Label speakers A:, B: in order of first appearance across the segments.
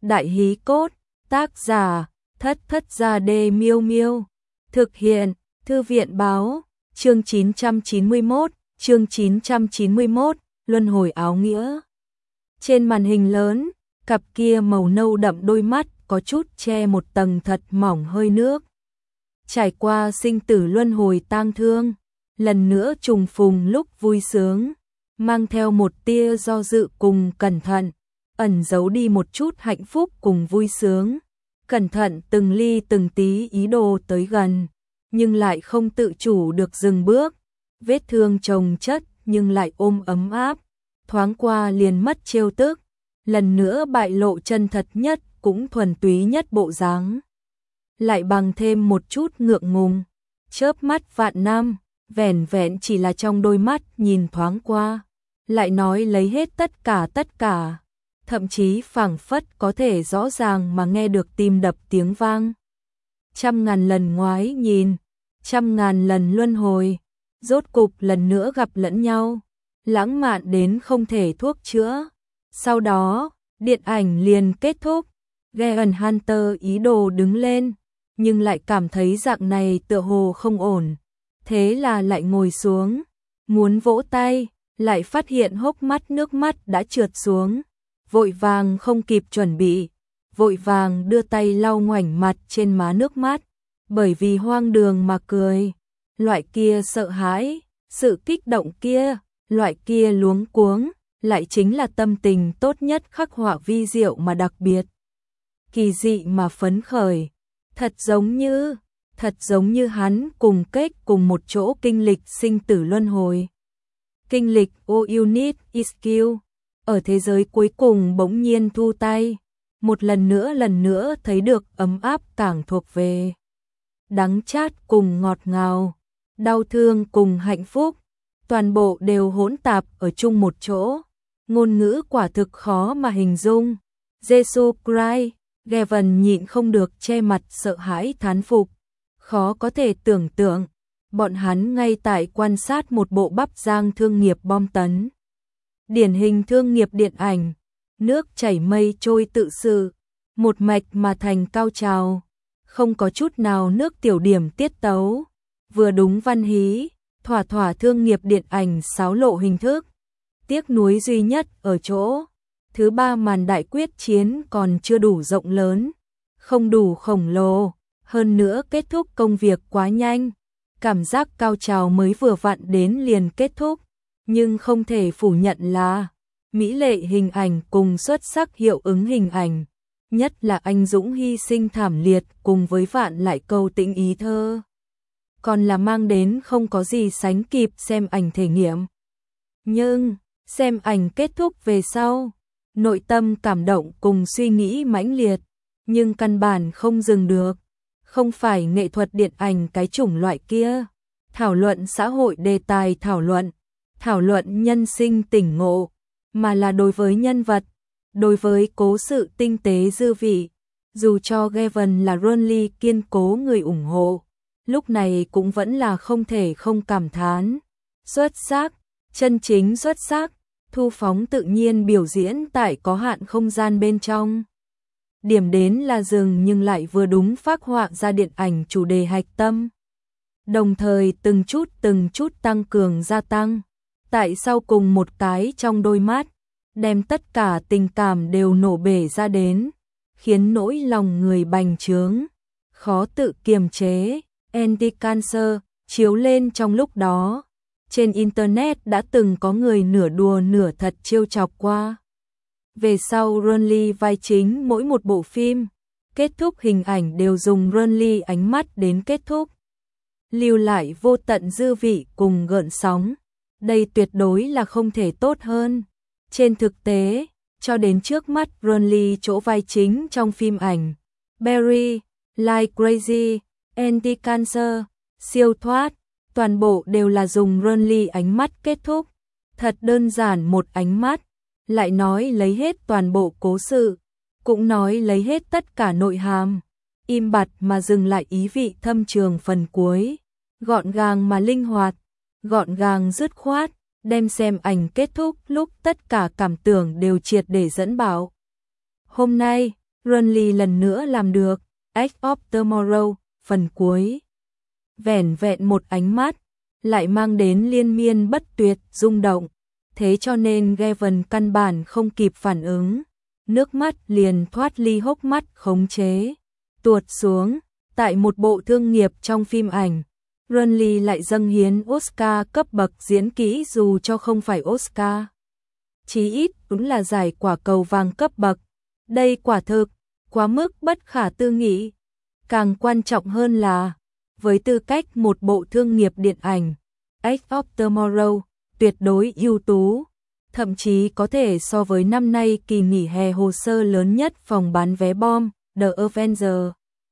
A: Đại hí cốt, tác giả, Thất Thất Gia Đê Miêu Miêu. Thực hiện, Thư viện báo, chương 991, luân hồi áo nghĩa. Trên màn hình lớn, cặp kia màu nâu đậm đôi mắt có chút che một tầng thật mỏng hơi nước. Trải qua sinh tử luân hồi tang thương, lần nữa trùng phùng lúc vui sướng, mang theo một tia do dự cùng cẩn thận, ẩn giấu đi một chút hạnh phúc cùng vui sướng. Cẩn thận từng ly từng tí ý đồ tới gần, nhưng lại không tự chủ được dừng bước. Vết thương chồng chất nhưng lại ôm ấm áp, thoáng qua liền mất trêu tức, lần nữa bại lộ chân thật nhất cũng thuần túy nhất bộ dáng. Lại bằng thêm một chút ngượng ngùng, chớp mắt vạn năm, vẻn vẹn chỉ là trong đôi mắt nhìn thoáng qua, lại nói lấy hết tất cả, thậm chí phảng phất có thể rõ ràng mà nghe được tim đập tiếng vang. Trăm ngàn lần ngoái nhìn, trăm ngàn lần luân hồi, rốt cục lần nữa gặp lẫn nhau, lãng mạn đến không thể thuốc chữa. Sau đó, điện ảnh liền kết thúc, Giant Hunter ý đồ đứng lên, nhưng lại cảm thấy dạng này tựa hồ không ổn, thế là lại ngồi xuống, muốn vỗ tay, lại phát hiện hốc mắt nước mắt đã trượt xuống, vội vàng không kịp chuẩn bị, vội vàng đưa tay lau ngoảnh mặt trên má nước mắt, bởi vì hoang đường mà cười, loại kia sợ hãi, sự kích động kia, loại kia luống cuống, lại chính là tâm tình tốt nhất khắc họa vi diệu mà đặc biệt. Kỳ dị mà phấn khởi, thật giống như hắn cùng kết cùng một chỗ kinh lịch sinh tử luân hồi. Kinh lịch all you need is kill, ở thế giới cuối cùng bỗng nhiên thu tay, một lần nữa thấy được ấm áp càng thuộc về. Đắng chát cùng ngọt ngào, đau thương cùng hạnh phúc, toàn bộ đều hỗn tạp ở chung một chỗ, ngôn ngữ quả thực khó mà hình dung. Jesus Christ, Gavin nhịn không được che mặt sợ hãi thán phục, khó có thể tưởng tượng, bọn hắn ngay tại quan sát một bộ bắp rang thương nghiệp bom tấn. Điển hình thương nghiệp điện ảnh, nước chảy mây trôi tự sự, một mạch mà thành cao trào, không có chút nào nước tiểu điểm tiết tấu, vừa đúng văn hí, thỏa thỏa thương nghiệp điện ảnh xáo lộ hình thức. Tiếc nuối duy nhất ở chỗ, thứ ba màn đại quyết chiến còn chưa đủ rộng lớn, không đủ khổng lồ, hơn nữa kết thúc công việc quá nhanh, cảm giác cao trào mới vừa vặn đến liền kết thúc, nhưng không thể phủ nhận là mỹ lệ hình ảnh cùng xuất sắc hiệu ứng hình ảnh, nhất là anh dũng hy sinh thảm liệt cùng với vạn lại câu tĩnh ý thơ, còn là mang đến không có gì sánh kịp xem ảnh thể nghiệm. Nhưng, xem ảnh kết thúc về sau, nội tâm cảm động cùng suy nghĩ mãnh liệt, nhưng căn bản không dừng được, không phải nghệ thuật điện ảnh cái chủng loại kia, thảo luận xã hội đề tài thảo luận nhân sinh tỉnh ngộ, mà là đối với nhân vật, đối với cố sự tinh tế dư vị, dù cho Gavin là Ronly kiên cố người ủng hộ, lúc này cũng vẫn là không thể không cảm thán. Xuất sắc, chân chính xuất sắc, thu phóng tự nhiên biểu diễn tại có hạn không gian bên trong. Điểm đến là dừng nhưng lại vừa đúng phác họa ra điện ảnh chủ đề hạch tâm. Đồng thời từng chút tăng cường gia tăng, tại sau cùng một cái trong đôi mắt, đem tất cả tình cảm đều nổ bể ra đến, khiến nỗi lòng người bành trướng, khó tự kiềm chế. Anti-cancer chiếu lên trong lúc đó, trên internet đã từng có người nửa đùa nửa thật trêu chọc qua. Về sau Ronly vai chính mỗi một bộ phim, kết thúc hình ảnh đều dùng Ronly ánh mắt đến kết thúc, lưu lại vô tận dư vị cùng gợn sóng. Đây tuyệt đối là không thể tốt hơn. Trên thực tế, cho đến trước mắt Ronly chỗ vai chính trong phim ảnh Barry, Like Crazy, Anti-Cancer, Siêu thoát, toàn bộ đều là dùng Ronly ánh mắt kết thúc. Thật đơn giản một ánh mắt, lại nói lấy hết toàn bộ cố sự, cũng nói lấy hết tất cả nội hàm, im bặt mà dừng lại ý vị thâm trường phần cuối, gọn gàng mà linh hoạt, gọn gàng dứt khoát, đem xem ảnh kết thúc lúc tất cả cảm tưởng đều triệt để dẫn bảo. Hôm nay, Runly lần nữa làm được. Edge of Tomorrow, phần cuối. Vẻn vẹn một ánh mắt, lại mang đến liên miên bất tuyệt rung động. Thế cho nên Gavin căn bản không kịp phản ứng. Nước mắt liền thoát ly hốc mắt khống chế. Tuột xuống, tại một bộ thương nghiệp trong phim ảnh. Runly lại dâng hiến Oscar cấp bậc diễn kỹ dù cho không phải Oscar. Chí ít cũng là giải quả cầu vàng cấp bậc. Đây quả thực, quá mức bất khả tư nghị. Càng quan trọng hơn là, với tư cách một bộ thương nghiệp điện ảnh, Edge of Tomorrow tuyệt đối ưu tú, thậm chí có thể so với năm nay kỳ nghỉ hè hồ sơ lớn nhất phòng bán vé bom, The Avengers.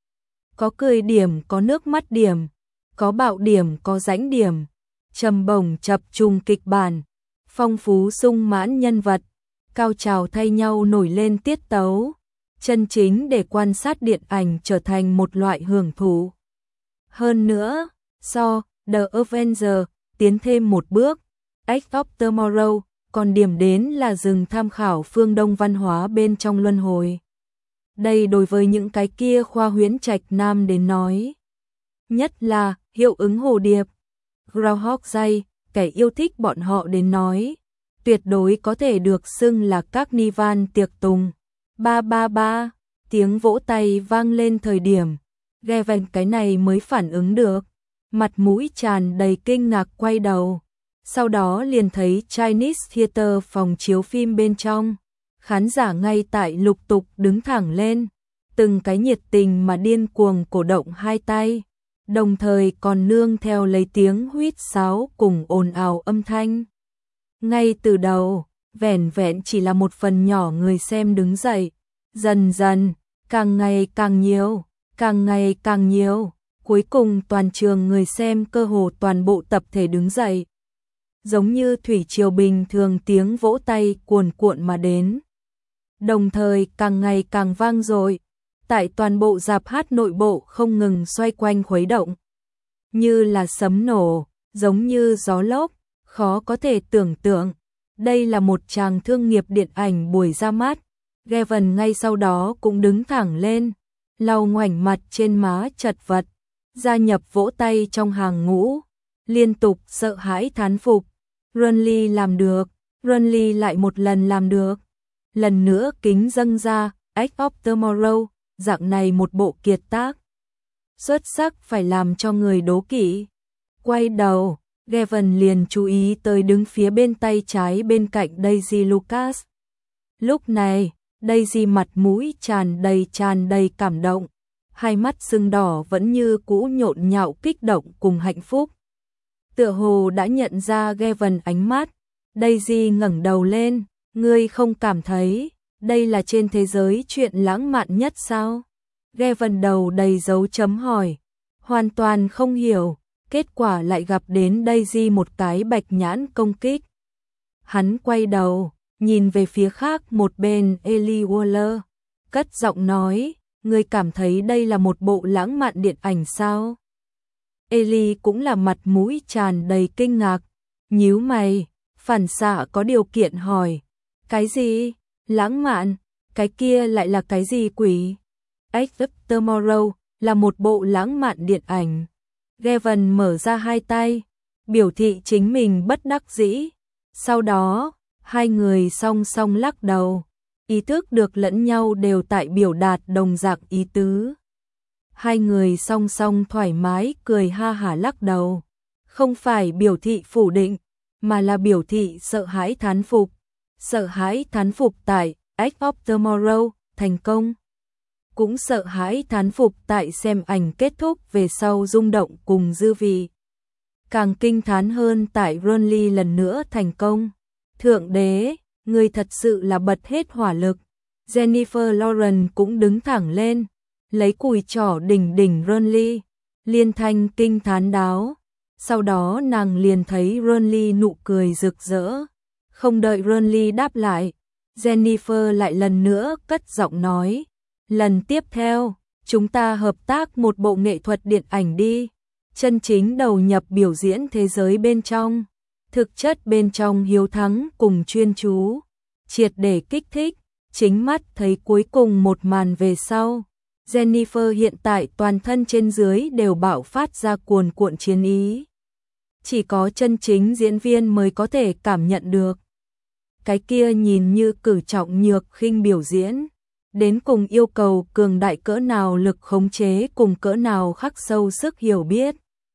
A: Có cười điểm, có nước mắt điểm, có bạo điểm, có rãnh điểm, trầm bổng chập trùng kịch bản, phong phú sung mãn nhân vật, cao trào thay nhau nổi lên tiết tấu, chân chính để quan sát điện ảnh trở thành một loại hưởng thụ. Hơn nữa, The Avengers tiến thêm một bước, Edge of Tomorrow còn điểm đến là dừng tham khảo phương Đông văn hóa bên trong luân hồi. Đây đối với những cái kia khoa huyễn trạch nam đến nói. Nhất là hiệu ứng hồ điệp, Groundhog Day, kẻ yêu thích bọn họ đến nói. Tuyệt đối có thể được xưng là các ni van tiệc tùng. Ba ba ba, tiếng vỗ tay vang lên thời điểm. Gavin cái này mới phản ứng được. Mặt mũi tràn đầy kinh ngạc quay đầu. Sau đó liền thấy Chinese Theater phòng chiếu phim bên trong. Khán giả ngay tại lục tục đứng thẳng lên. Từng cái nhiệt tình mà điên cuồng cổ động hai tay. Đồng thời còn nương theo lấy tiếng huýt sáo cùng ồn ào âm thanh. Ngay từ đầu, vẻn vẹn chỉ là một phần nhỏ người xem đứng dậy. Dần dần, càng ngày càng nhiều, càng ngày càng nhiều. Cuối cùng toàn trường người xem cơ hồ toàn bộ tập thể đứng dậy. Giống như thủy triều bình thường tiếng vỗ tay cuồn cuộn mà đến. Đồng thời càng ngày càng vang dội. Tại toàn bộ rạp hát nội bộ không ngừng xoay quanh khuấy động. Như là sấm nổ, giống như gió lốc, khó có thể tưởng tượng. Đây là một tràng thương nghiệp điện ảnh buổi ra mắt. Gavin ngay sau đó cũng đứng thẳng lên, lau ngoảnh mặt trên má chật vật, gia nhập vỗ tay trong hàng ngũ, liên tục sợ hãi thán phục. Runly làm được, Runly lại một lần làm được. Lần nữa kính dâng ra, Edge of Tomorrow, dạng này một bộ kiệt tác. Xuất sắc phải làm cho người đố kỵ. Quay đầu, Gavin liền chú ý tới đứng phía bên tay trái bên cạnh Daisy Lucas. Lúc này, Daisy mặt mũi tràn đầy cảm động. Hai mắt sưng đỏ vẫn như cũ nhộn nhạo kích động cùng hạnh phúc. Tựa hồ đã nhận ra Gavin ánh mắt. Daisy ngẩng đầu lên, ngươi không cảm thấy đây là trên thế giới chuyện lãng mạn nhất sao? Gavin đầu đầy dấu chấm hỏi, hoàn toàn không hiểu, kết quả lại gặp đến Daisy một cái bạch nhãn công kích. Hắn quay đầu, nhìn về phía khác một bên Ellie Waller, cất giọng nói, ngươi cảm thấy đây là một bộ lãng mạn điện ảnh sao? Ellie cũng là mặt mũi tràn đầy kinh ngạc, nhíu mày, phản xạ có điều kiện hỏi, cái gì? Lãng mạn? Cái kia lại là cái gì quỷ? Edge of Tomorrow là một bộ lãng mạn điện ảnh. Gavin mở ra hai tay, biểu thị chính mình bất đắc dĩ. Sau đó, hai người song song lắc đầu, ý thức được lẫn nhau đều tại biểu đạt đồng dạng ý tứ. Hai người song song thoải mái cười ha hả lắc đầu, không phải biểu thị phủ định, mà là biểu thị sợ hãi thán phục. Sợ hãi thán phục tại Edge of Tomorrow thành công. Cũng sợ hãi thán phục tại xem ảnh kết thúc về sau rung động cùng dư vị. Càng kinh thán hơn tại Runly lần nữa thành công. Thượng đế, người thật sự là bật hết hỏa lực. Jennifer Lawrence cũng đứng thẳng lên, lấy cùi trỏ đỉnh Runly, liên thanh kinh thán đáo. Sau đó nàng liền thấy Runly nụ cười rực rỡ. Không đợi Runly đáp lại, Jennifer lại lần nữa cất giọng nói, lần tiếp theo, chúng ta hợp tác một bộ nghệ thuật điện ảnh đi, chân chính đầu nhập biểu diễn thế giới bên trong, thực chất bên trong hiếu thắng cùng chuyên chú, triệt để kích thích, chính mắt thấy cuối cùng một màn về sau. Jennifer hiện tại toàn thân trên dưới đều bạo phát ra cuồn cuộn chiến ý. Chỉ có chân chính diễn viên mới có thể cảm nhận được. Cái kia nhìn như cử trọng nhược khinh biểu diễn, đến cùng yêu cầu cường đại cỡ nào lực khống chế cùng cỡ nào khắc sâu sức hiểu biết.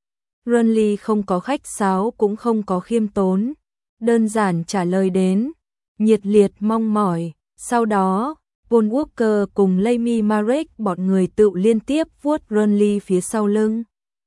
A: Renly không có khách sáo cũng không có khiêm tốn, đơn giản trả lời đến, nhiệt liệt mong mỏi. Sau đó, Paul Walker cùng Amy Marek bọn người tự liên tiếp vuốt Renly phía sau lưng,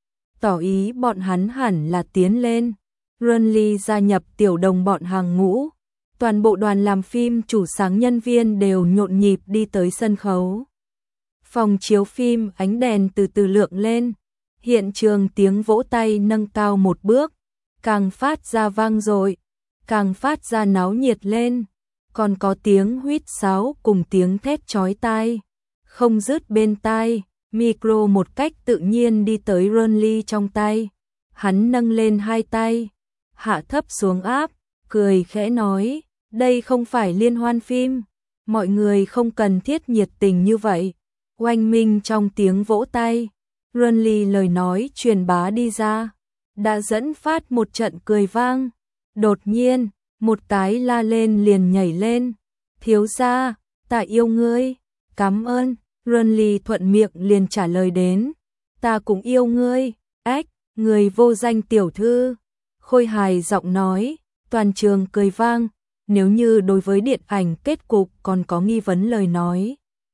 A: tỏ ý bọn hắn hẳn là tiến lên. Renly gia nhập tiểu đồng bọn hàng ngũ, toàn bộ đoàn làm phim chủ sáng nhân viên đều nhộn nhịp đi tới sân khấu. Phòng chiếu phim ánh đèn từ từ lượng lên, hiện trường tiếng vỗ tay nâng cao một bước, càng phát ra vang dội, càng phát ra náo nhiệt lên, còn có tiếng huýt sáo cùng tiếng thét chói tai, không dứt bên tai. Micro một cách tự nhiên đi tới Renly trong tay, hắn nâng lên hai tay, hạ thấp xuống áp, cười khẽ nói, đây không phải liên hoan phim, mọi người không cần thiết nhiệt tình như vậy. Oanh minh trong tiếng vỗ tay, Renly lời nói truyền bá đi ra, đã dẫn phát một trận cười vang. Đột nhiên, một cái la lên liền nhảy lên, thiếu gia, ta yêu ngươi, cảm ơn. Renly thuận miệng liền trả lời đến, ta cũng yêu ngươi, ách, người vô danh tiểu thư. Khôi hài giọng nói, toàn trường cười vang. Nếu như đối với điện ảnh kết cục còn có nghi vấn lời nói,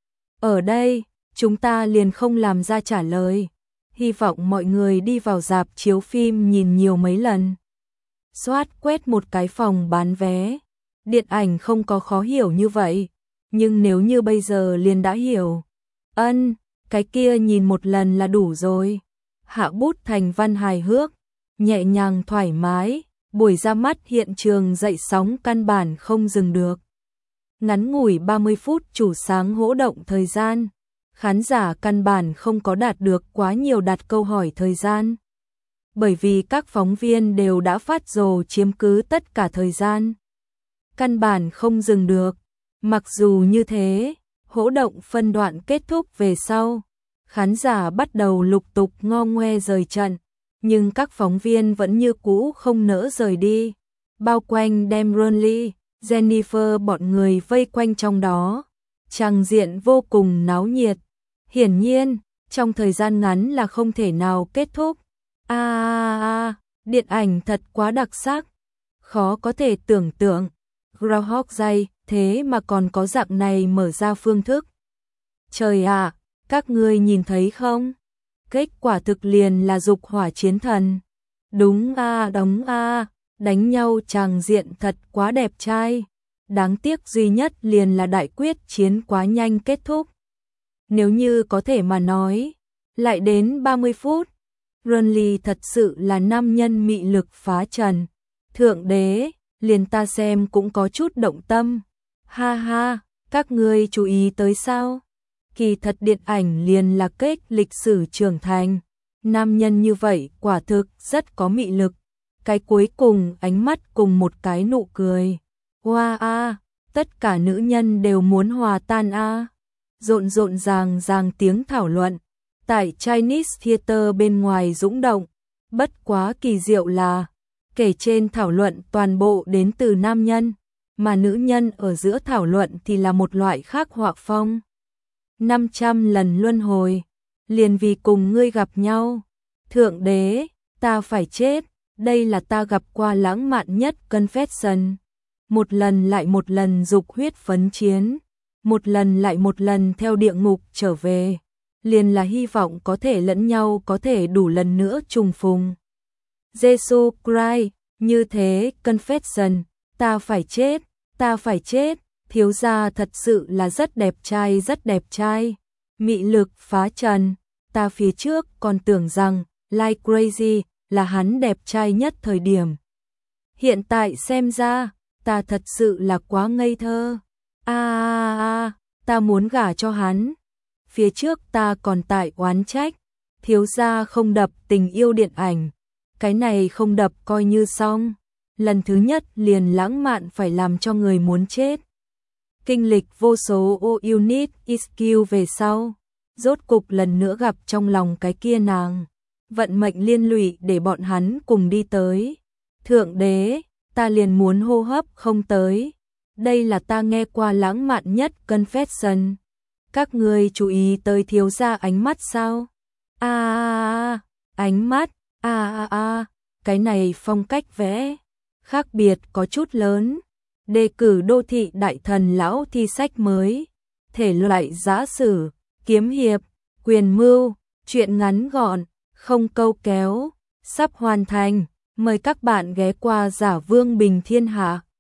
A: ở đây, chúng ta liền không làm ra trả lời. Hy vọng mọi người đi vào rạp chiếu phim nhìn nhiều mấy lần. Soát quét một cái phòng bán vé. Điện ảnh không có khó hiểu như vậy, nhưng nếu như bây giờ liền đã hiểu, cái kia nhìn một lần là đủ rồi. Hạ bút thành văn hài hước, nhẹ nhàng thoải mái, buổi ra mắt hiện trường dậy sóng căn bản không dừng được. Ngắn ngủi 30 phút chủ sáng hỗ động thời gian, khán giả căn bản không có đạt được quá nhiều đặt câu hỏi thời gian. Bởi vì các phóng viên đều đã phát rồ chiếm cứ tất cả thời gian. Căn bản không dừng được. Mặc dù như thế, hỗ động phân đoạn kết thúc về sau, khán giả bắt đầu lục tục ngo ngoe rời trận, nhưng các phóng viên vẫn như cũ không nỡ rời đi, bao quanh đem Renly, Jennifer bọn người vây quanh trong đó, tràng diện vô cùng náo nhiệt. Hiển nhiên, trong thời gian ngắn là không thể nào kết thúc. Điện ảnh thật quá đặc sắc, khó có thể tưởng tượng. Groundhog Day thế mà còn có dạng này mở ra phương thức. Trời ạ, các ngươi nhìn thấy không? Kết quả thực liền là dục hỏa chiến thần. Đúng đánh nhau tràng diện thật quá đẹp trai. Đáng tiếc duy nhất liền là đại quyết chiến quá nhanh kết thúc. Nếu như có thể mà nói, lại đến 30 phút. Renly thật sự là nam nhân mị lực phá trần. Thượng đế, liền ta xem cũng có chút động tâm. Ha ha, các ngươi chú ý tới sao? Kỳ thật điện ảnh liền là kết lịch sử trưởng thành. Nam nhân như vậy quả thực rất có mị lực. Cái cuối cùng ánh mắt cùng một cái nụ cười. Wow tất cả nữ nhân đều muốn hòa tan Rộn rộn ràng tiếng thảo luận. Tại Chinese Theater bên ngoài dũng động. Bất quá kỳ diệu là, kể trên thảo luận toàn bộ đến từ nam nhân, mà nữ nhân ở giữa thảo luận thì là một loại khác họa phong. 500 lần luân hồi, liền vì cùng ngươi gặp nhau. Thượng đế, ta phải chết, đây là ta gặp qua lãng mạn nhất confession. Một lần lại một lần dục huyết phấn chiến, một lần lại một lần theo địa ngục trở về, liền là hy vọng có thể lẫn nhau có thể đủ lần nữa trùng phùng. Jesus Christ, như thế, confession, ta phải chết, thiếu gia thật sự là rất đẹp trai, mị lực phá trần, ta phía trước còn tưởng rằng, like crazy, là hắn đẹp trai nhất thời điểm. Hiện tại xem ra, ta thật sự là quá ngây thơ, ta muốn gả cho hắn. Phía trước ta còn tại oán trách, thiếu gia không đập tình yêu điện ảnh. Cái này không đập coi như xong. Lần thứ nhất liền lãng mạn phải làm cho người muốn chết. Kinh lịch vô số unit skill về sau, rốt cục lần nữa gặp trong lòng cái kia nàng. Vận mệnh liên lụy để bọn hắn cùng đi tới. Thượng đế, ta liền muốn hô hấp không tới. Đây là ta nghe qua lãng mạn nhất confession. Các ngươi chú ý tới thiếu gia ánh mắt sao? Ánh mắt, cái này phong cách vẽ, khác biệt có chút lớn. Đề cử đô thị đại thần lão thi sách mới. Thể loại giã sử, kiếm hiệp, quyền mưu, truyện ngắn gọn, không câu kéo, sắp hoàn thành. Mời các bạn ghé qua Giả Vương Bình Thiên Hạ.